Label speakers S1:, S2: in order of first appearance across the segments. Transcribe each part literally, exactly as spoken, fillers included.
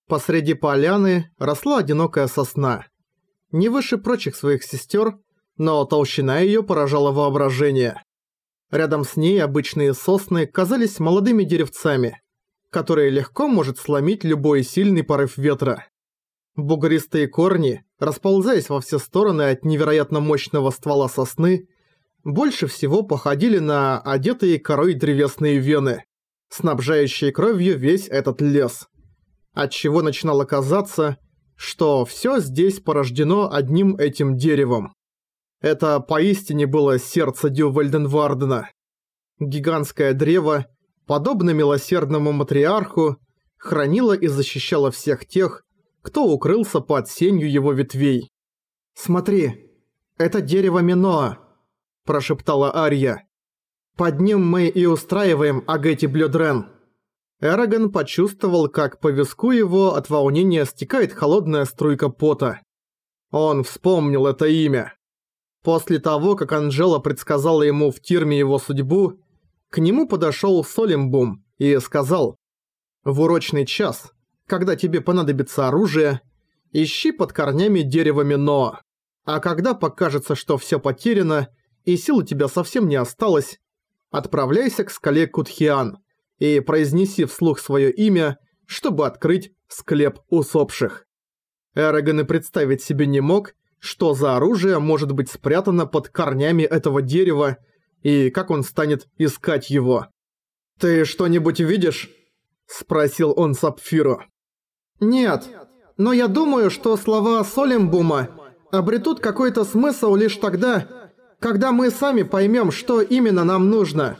S1: Посреди поляны росла одинокая сосна. Не выше прочих своих сестер, но толщина её поражала воображение. Рядом с ней обычные сосны казались молодыми деревцами, которые легко может сломить любой сильный порыв ветра. Бугристые корни, расползаясь во все стороны от невероятно мощного ствола сосны, больше всего походили на одетые корой древесные вены, снабжающие кровью весь этот лес. Отчего начинало казаться, что всё здесь порождено одним этим деревом. Это поистине было сердце Дю Вальденвардена. Гигантское древо, подобно милосердному матриарху, хранило и защищало всех тех, кто укрылся под сенью его ветвей. «Смотри, это дерево Миноа», – прошептала Ария. «Под ним мы и устраиваем Агети Блёдрен». Эрагон почувствовал, как по виску его от волнения стекает холодная струйка пота. Он вспомнил это имя. После того, как Анжела предсказала ему в Тирме его судьбу, к нему подошёл Солимбум и сказал: «В урочный час, когда тебе понадобится оружие, ищи под корнями дерева Миноа, а когда покажется, что всё потеряно и сил у тебя совсем не осталось, отправляйся к скале Кутхиан и произнеси вслух своё имя, чтобы открыть склеп усопших». Эрагон и представить себе не мог, что за оружие может быть спрятано под корнями этого дерева и как он станет искать его. «Ты что-нибудь видишь?» – спросил он Сапфиру. «Нет, но я думаю, что слова Солимбума обретут какой-то смысл лишь тогда, когда мы сами поймем, что именно нам нужно».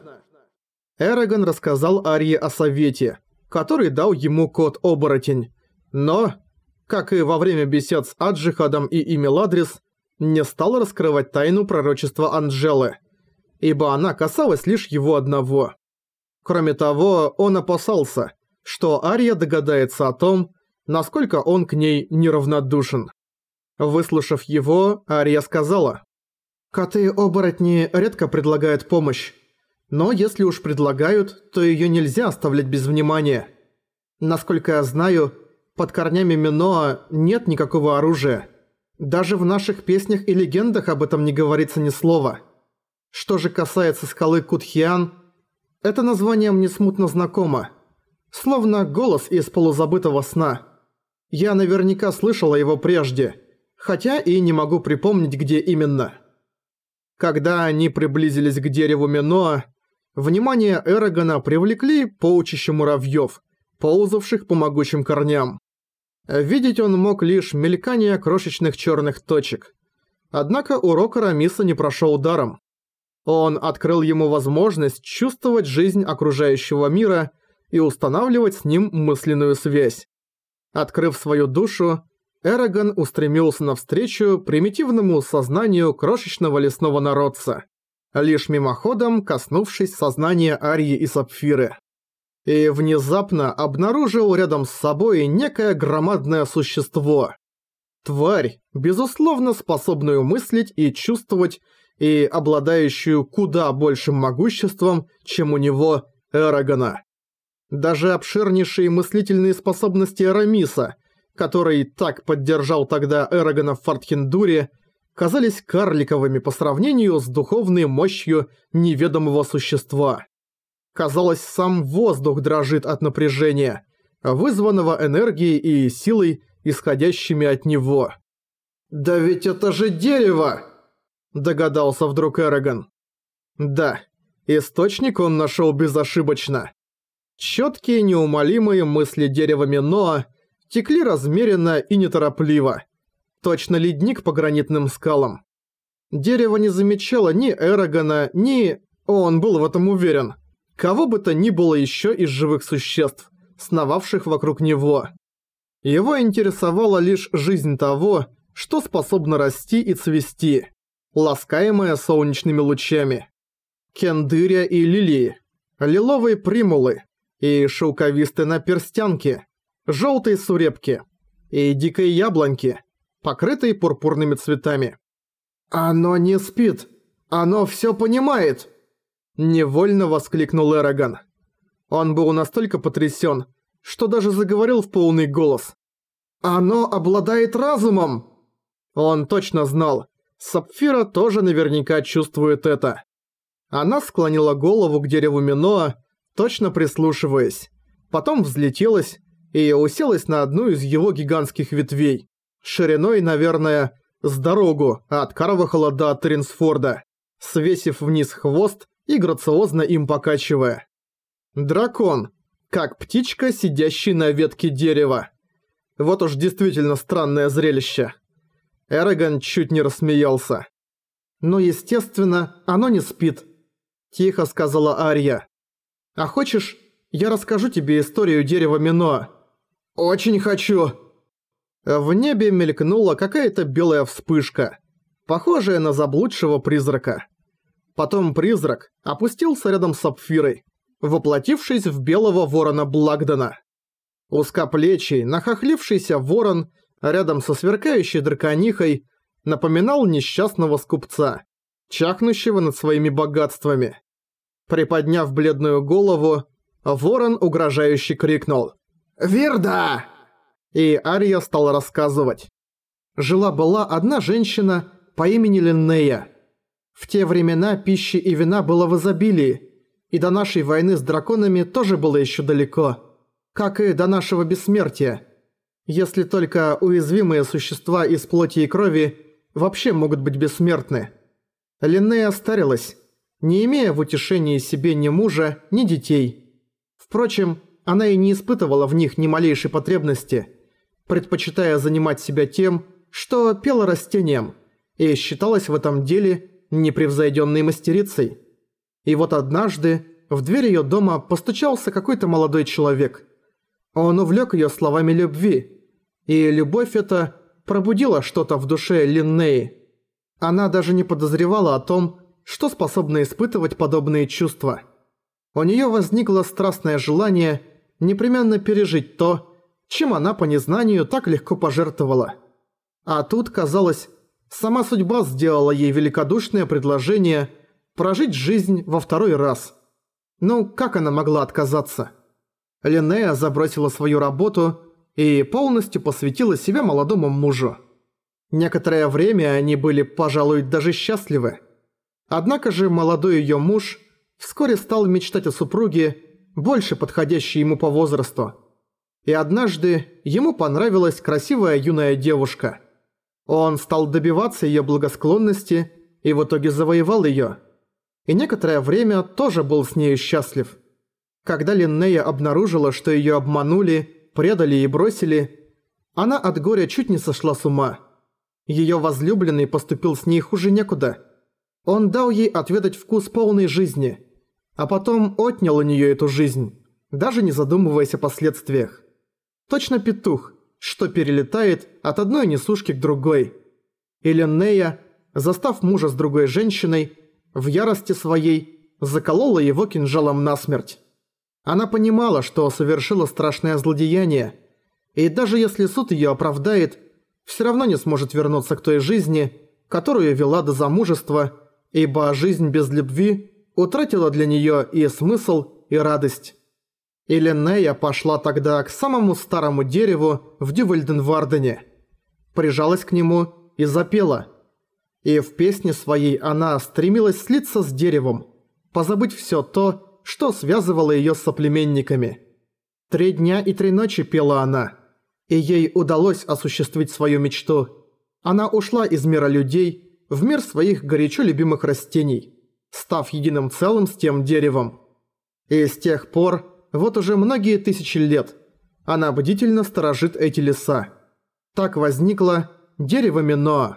S1: Эрагон рассказал Арии о совете, который дал ему кот-оборотень, но, как и во время бесед с Аджихадом и Имеладрис, не стал раскрывать тайну пророчества Анжелы, ибо она касалась лишь его одного. Кроме того, он опасался, что Ария догадается о том, насколько он к ней неравнодушен. Выслушав его, Ария сказала: «Коты-оборотни редко предлагают помощь, но если уж предлагают, то её нельзя оставлять без внимания. Насколько я знаю, под корнями Миноа нет никакого оружия. Даже в наших песнях и легендах об этом не говорится ни слова. Что же касается скалы Кутхиан, это название мне смутно знакомо, словно голос из полузабытого сна. Я наверняка слышала его прежде, хотя и не могу припомнить, где именно». Когда они приблизились к дереву Миноа, внимание Эрагона привлекли полчища муравьёв, ползавших по могучим корням. Видеть он мог лишь мелькание крошечных чёрных точек. Однако урок Арамиса не прошёл даром. Он открыл ему возможность чувствовать жизнь окружающего мира и устанавливать с ним мысленную связь. Открыв свою душу, Эрагон устремился навстречу примитивному сознанию крошечного лесного народца, лишь мимоходом коснувшись сознания Арии и Сапфиры. И внезапно обнаружил рядом с собой некое громадное существо. Тварь, безусловно способную мыслить и чувствовать, и обладающую куда большим могуществом, чем у него, Эрагона. Даже обширнейшие мыслительные способности Арамиса, который так поддержал тогда Эрагона в Фортхендуре, казались карликовыми по сравнению с духовной мощью неведомого существа. Казалось, сам воздух дрожит от напряжения, вызванного энергией и силой, исходящими от него. «Да ведь это же дерево!» – догадался вдруг Эрагон. Да, источник он нашел безошибочно. Чёткие неумолимые мысли дерева Миноа текли размеренно и неторопливо, точно ледник по гранитным скалам. Дерево не замечало ни Эрагона, ни, он был в этом уверен, кого бы то ни было ещё из живых существ, сновавших вокруг него. Его интересовала лишь жизнь того, что способно расти и цвести, ласкаемое солнечными лучами. Кендыря и лилии, лиловые примулы и шелковистые наперстянки, желтые сурепки и дикой яблоньки, покрытые пурпурными цветами. «Оно не спит! Оно всё понимает!» Невольно воскликнул Эрагон. Он был настолько потрясен, что даже заговорил в полный голос. «Оно обладает разумом!» Он точно знал, Сапфира тоже наверняка чувствует это. Она склонила голову к дереву Миноа, точно прислушиваясь. Потом взлетелась и уселась на одну из его гигантских ветвей, шириной, наверное, с дорогу от Карвахала до Тринсфорда, свесив вниз хвост и грациозно им покачивая. Дракон, как птичка, сидящий на ветке дерева. Вот уж действительно странное зрелище. Эрагон чуть не рассмеялся. «Но, естественно, оно не спит», – тихо сказала Ария. «А хочешь, я расскажу тебе историю дерева Миноа?» «Очень хочу!» В небе мелькнула какая-то белая вспышка, похожая на заблудшего призрака. Потом призрак опустился рядом с Сапфирой, воплотившись в белого ворона Благдена. Узкоплечий, нахохлившийся ворон рядом со сверкающей драконихой напоминал несчастного скупца, чахнущего над своими богатствами. Приподняв бледную голову, ворон угрожающе крикнул «Вирда!» И Ария стала рассказывать. Жила-была одна женщина по имени Линнея. В те времена пищи и вина было в изобилии, и до нашей войны с драконами тоже было еще далеко, как и до нашего бессмертия. Если только уязвимые существа из плоти и крови вообще могут быть бессмертны. Линнея старилась, не имея в утешении себе ни мужа, ни детей. Впрочем, она и не испытывала в них ни малейшей потребности, предпочитая занимать себя тем, что пела растением, и считалась в этом деле непревзойденной мастерицей. И вот однажды в дверь ее дома постучался какой-то молодой человек. Он увлек ее словами любви, и любовь эта пробудила что-то в душе Линнеи. Она даже не подозревала о том, что способна испытывать подобные чувства. У нее возникло страстное желание непременно пережить то, чем она по незнанию так легко пожертвовала. А тут, казалось, сама судьба сделала ей великодушное предложение прожить жизнь во второй раз. Ну, как она могла отказаться? Линнея забросила свою работу и полностью посвятила себя молодому мужу. Некоторое время они были, пожалуй, даже счастливы. Однако же молодой ее муж вскоре стал мечтать о супруге, больше подходящей ему по возрасту. И однажды ему понравилась красивая юная девушка. Он стал добиваться ее благосклонности и в итоге завоевал ее. И некоторое время тоже был с нею счастлив. Когда Линнея обнаружила, что ее обманули, предали и бросили, она от горя чуть не сошла с ума. Ее возлюбленный поступил с ней хуже некуда. Он дал ей отведать вкус полной жизни, а потом отнял у нее эту жизнь, даже не задумываясь о последствиях. Точно петух, что перелетает от одной несушки к другой. И Линнея, застав мужа с другой женщиной, в ярости своей заколола его кинжалом насмерть. Она понимала, что совершила страшное злодеяние, и даже если суд ее оправдает, все равно не сможет вернуться к той жизни, которую вела до замужества, ибо жизнь без любви утратила для нее и смысл, и радость. И Линнея пошла тогда к самому старому дереву в Дювальденвардене, прижалась к нему и запела. И в песне своей она стремилась слиться с деревом, позабыть все то, что связывало ее с соплеменниками. Три дня и три ночи пела она, и ей удалось осуществить свою мечту. Она ушла из мира людей в мир своих горячо любимых растений, став единым целым с тем деревом. И с тех пор, вот уже многие тысячи лет, она бдительно сторожит эти леса. Так возникло дерево Миноа.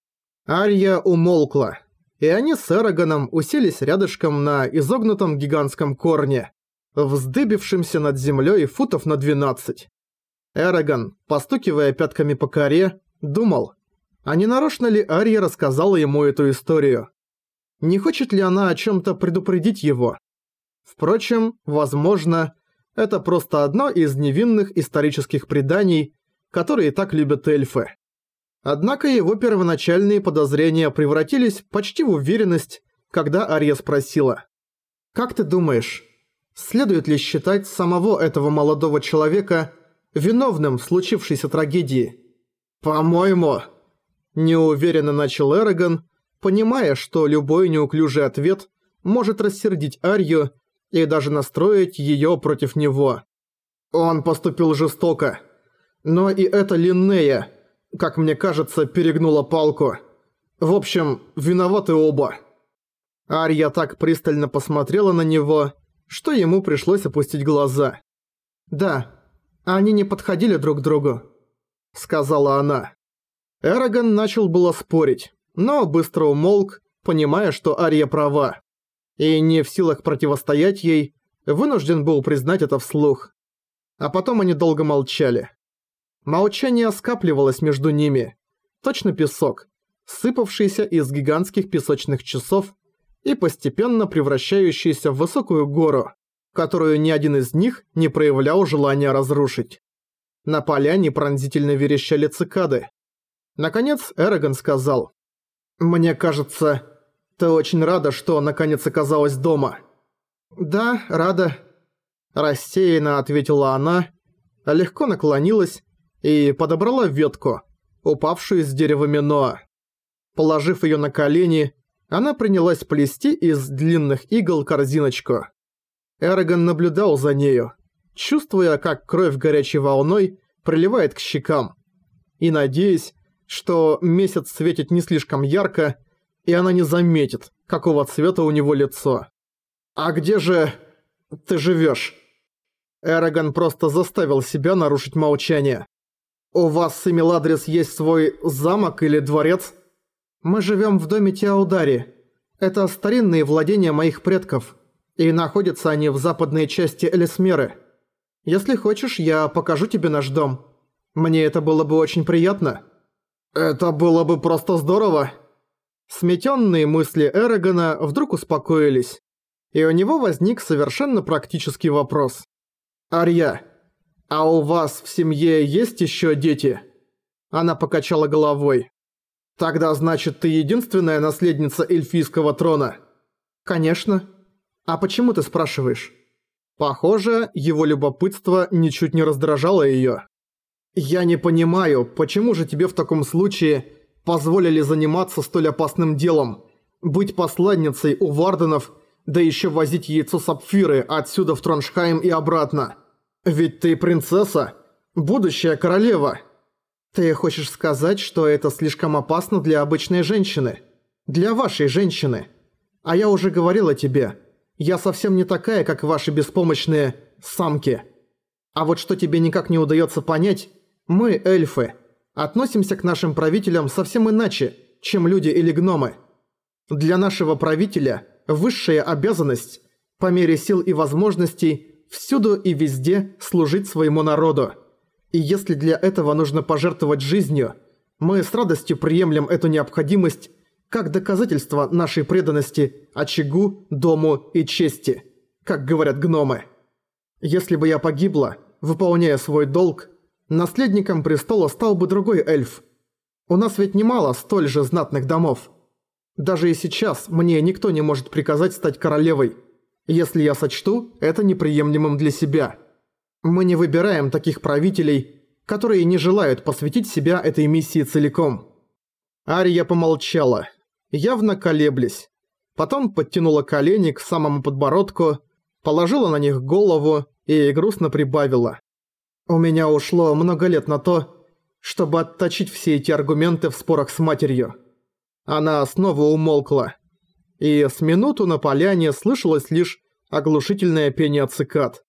S1: Ария умолкла, и они с Эрагоном уселись рядышком на изогнутом гигантском корне, вздыбившемся над землей футов на двенадцать. Эрагон, постукивая пятками по коре, думал, а не нарочно ли Ария рассказала ему эту историю? Не хочет ли она о чем-то предупредить его? Впрочем, возможно, это просто одно из невинных исторических преданий, которые так любят эльфы. Однако его первоначальные подозрения превратились почти в уверенность, когда Ария спросила: «Как ты думаешь, Следует ли считать самого этого молодого человека виновным в случившейся трагедии? «По-моему...» – неуверенно начал Эрагон, понимая, что любой неуклюжий ответ может рассердить Арью и даже настроить её против него. Он поступил жестоко. Но и эта Линнея, как мне кажется, перегнула палку. В общем, виноваты оба. Арья так пристально посмотрела на него, что ему пришлось опустить глаза. «Да, они не подходили друг к другу», — сказала она. Эрагон начал было спорить, но быстро умолк, понимая, что Арья права. И не в силах противостоять ей, вынужден был признать это вслух. А потом они долго молчали. Молчание скапливалось между ними, точно песок, сыпавшийся из гигантских песочных часов и постепенно превращающийся в высокую гору, которую ни один из них не проявлял желания разрушить. На поляне пронзительно верещали цикады. Наконец Эрагон сказал: «Мне кажется, ты очень рада, что наконец оказалась дома». «Да, рада», – рассеянно ответила она, легко наклонилась и подобрала ветку, упавшую с дерева Миноа. Положив её на колени, она принялась плести из длинных игл корзиночку. Эрагон наблюдал за нею, чувствуя, как кровь горячей волной приливает к щекам, и надеясь, что месяц светит не слишком ярко, и она не заметит, какого цвета у него лицо. «А где же ты живёшь?» Эрагон просто заставил себя нарушить молчание. «У вас с Эмиладрис есть свой замок или дворец?» «Мы живем в доме Теаудари. Это старинные владения моих предков, и находятся они в западной части Элисмеры. Если хочешь, я покажу тебе наш дом. Мне это было бы очень приятно». «Это было бы просто здорово!» Сметенные мысли Эрагона вдруг успокоились, и у него возник совершенно практический вопрос. «Арья, а у вас в семье есть еще дети?» Она покачала головой. «Тогда, значит, ты единственная наследница эльфийского трона?» «Конечно. А почему ты спрашиваешь?» Похоже, его любопытство ничуть не раздражало её. «Я не понимаю, почему же тебе в таком случае позволили заниматься столь опасным делом, быть посланницей у Варденов, да ещё возить яйцо Сапфиры отсюда в Троншхайм и обратно? Ведь ты принцесса, будущая королева». «Ты хочешь сказать, что это слишком опасно для обычной женщины? Для вашей женщины? А я уже говорила тебе, я совсем не такая, как ваши беспомощные самки. А вот что тебе никак не удаётся понять, мы, эльфы, относимся к нашим правителям совсем иначе, чем люди или гномы. Для нашего правителя высшая обязанность, по мере сил и возможностей, всюду и везде служить своему народу. И если для этого нужно пожертвовать жизнью, мы с радостью приемлем эту необходимость как доказательство нашей преданности очагу, дому и чести, как говорят гномы. Если бы я погибла, выполняя свой долг, наследником престола стал бы другой эльф. У нас ведь немало столь же знатных домов. Даже и сейчас мне никто не может приказать стать королевой, если я сочту это неприемлемым для себя. Мы не выбираем таких правителей, которые не желают посвятить себя этой миссии целиком». Ария помолчала, явно колеблясь. Потом подтянула колени к самому подбородку, положила на них голову и грустно прибавила. «У меня ушло много лет на то, чтобы отточить все эти аргументы в спорах с матерью». Она снова умолкла, и с минуту на поляне слышалось лишь оглушительное пение цикад.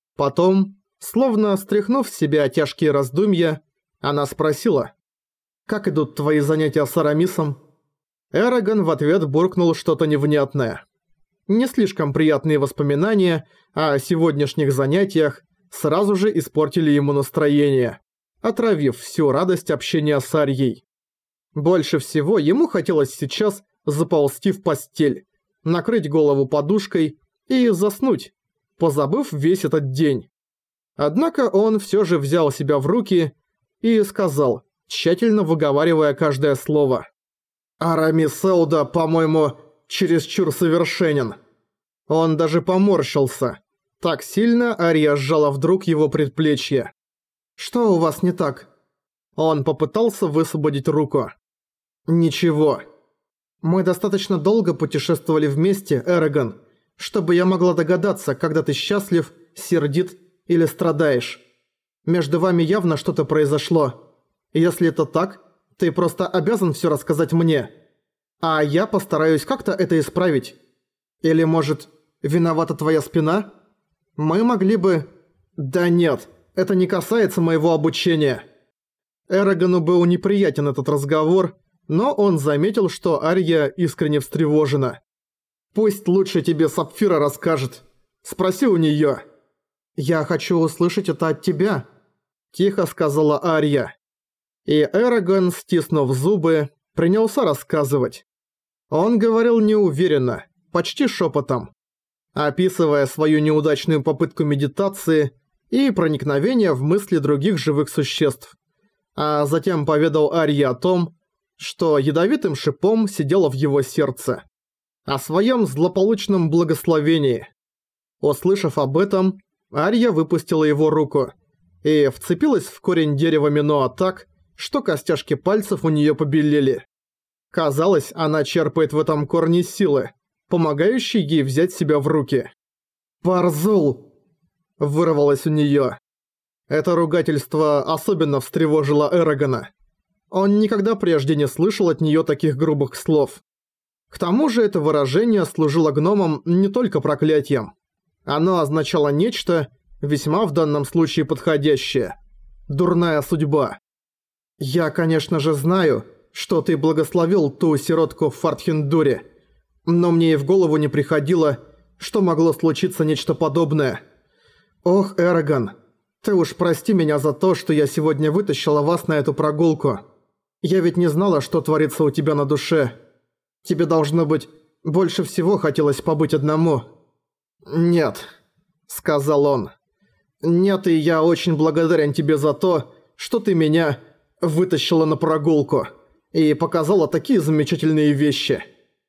S1: Потом, словно стряхнув с себя тяжкие раздумья, она спросила: «Как идут твои занятия с Арамисом?» Эрагон в ответ буркнул что-то невнятное. Не слишком приятные воспоминания о сегодняшних занятиях сразу же испортили ему настроение, отравив всю радость общения с Арьей. Больше всего ему хотелось сейчас заползти в постель, накрыть голову подушкой и заснуть, позабыв весь этот день. Однако он всё же взял себя в руки и сказал, тщательно выговаривая каждое слово: «Арамис Сауда, по-моему, чересчур совершенен». Он даже поморщился. Так сильно Ария сжала вдруг его предплечье. «Что у вас не так?» Он попытался высвободить руку. «Ничего. Мы достаточно долго путешествовали вместе, Эрагон, чтобы я могла догадаться, когда ты счастлив, сердит или страдаешь. Между вами явно что-то произошло. Если это так, ты просто обязан всё рассказать мне. А я постараюсь как-то это исправить. Или, может, виновата твоя спина? Мы могли бы...» «Да нет, это не касается моего обучения». Эрагону был неприятен этот разговор, но он заметил, что Ария искренне встревожена. «Пусть лучше тебе Сапфира расскажет. Спроси у неё». «Я хочу услышать это от тебя», – тихо сказала Ария. И Эрагон, стиснув зубы, принялся рассказывать. Он говорил неуверенно, почти шепотом, описывая свою неудачную попытку медитации и проникновения в мысли других живых существ, а затем поведал Арии о том, что ядовитым шипом сидело в его сердце, о своем злополучном благословении. Услышав об этом, Ария выпустила его руку и вцепилась в корень дерева Миноа так, что костяшки пальцев у нее побелели. Казалось, она черпает в этом корне силы, помогающей ей взять себя в руки. «Парзул!» – вырвалось у нее. Это ругательство особенно встревожило Эрагона. Он никогда прежде не слышал от нее таких грубых слов. К тому же это выражение служило гномам не только проклятием. Оно означало нечто, весьма в данном случае подходящее. Дурная судьба. «Я, конечно же, знаю, что ты благословил ту сиротку в Фартхендуре, но мне и в голову не приходило, что могло случиться нечто подобное. Ох, Эрагон, ты уж прости меня за то, что я сегодня вытащила вас на эту прогулку. Я ведь не знала, что творится у тебя на душе. Тебе, должно быть, больше всего хотелось побыть одному». «Нет», — сказал он. «Нет, и я очень благодарен тебе за то, что ты меня вытащила на прогулку и показала такие замечательные вещи».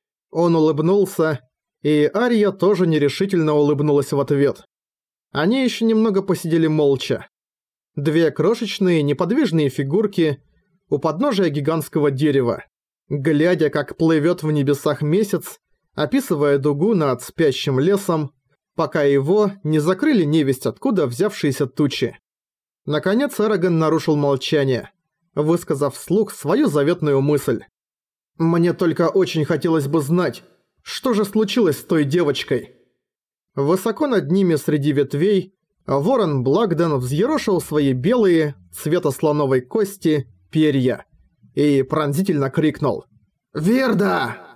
S1: Он улыбнулся, и Ария тоже нерешительно улыбнулась в ответ. Они еще немного посидели молча. Две крошечные неподвижные фигурки у подножия гигантского дерева, глядя, как плывет в небесах месяц, описывая дугу над спящим лесом, пока его не закрыли невесть откуда взявшиеся тучи. Наконец Эрагон нарушил молчание, высказав вслух свою заветную мысль. «Мне только очень хотелось бы знать, что же случилось с той девочкой?» Высоко над ними среди ветвей ворон Благден взъерошил свои белые, цвета слоновой кости, перья и пронзительно крикнул: «Вирда!»